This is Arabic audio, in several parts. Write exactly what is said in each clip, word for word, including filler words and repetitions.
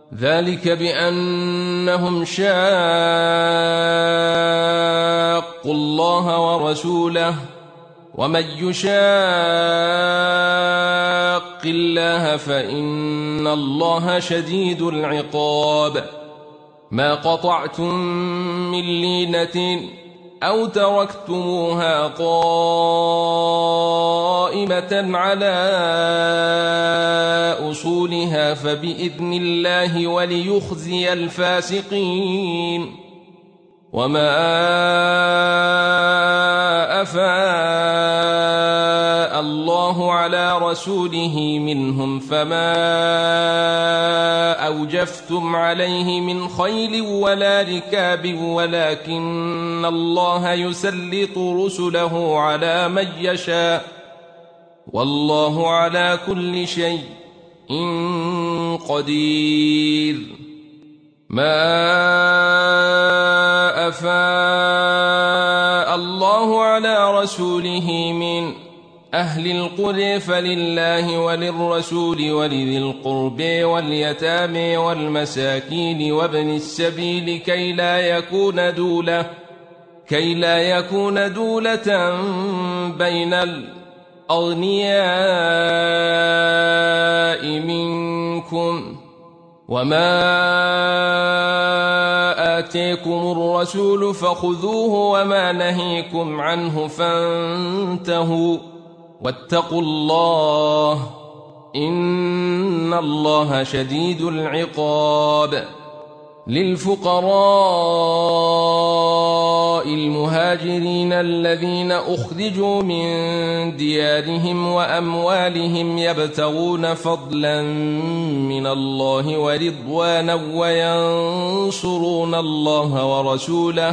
ذلك بأنهم شاقوا الله ورسوله، ومن يشاق الله فإن الله شديد العقاب. ما قطعتم من لينة أو تركتموها قائمة على أصولها فبإذن الله وليخزي الفاسقين. وما أفاء الله على رسوله منهم فما أوجفتم عليه من خيل ولا ركاب ولكن الله يسلط رسله على من يشاء والله على كل شيء قدير. ما أفاء الله على رسوله من أهل القرى فلله وللرسول ولذي القرب واليتامى والمساكين وابن السبيل كي لا يكون دولة كي لا يكون دولة بين الأغنياء منكم. وما آتيكم الرسول فخذوه وما نهيكم عنه فانتهوا واتقوا الله إن الله شديد العقاب. للفقراء المهاجرين الذين أخرجوا من ديارهم وأموالهم يبتغون فضلا من الله ورضوانا وينصرون الله ورسوله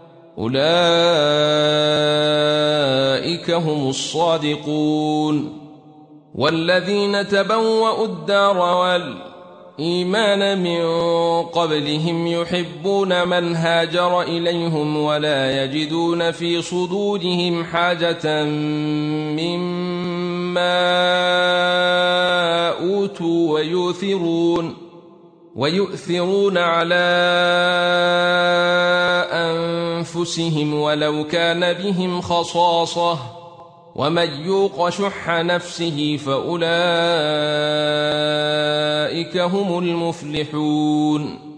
أولئك هم الصادقون. والذين تبوأوا الدار والإيمان من قبلهم يحبون من هاجر إليهم ولا يجدون في صدورهم حاجة مما أوتوا ويؤثرون ويؤثرون على أنفسهم ولو كان بهم خصاصة ومن يوق شح نفسه فأولئك هم المفلحون.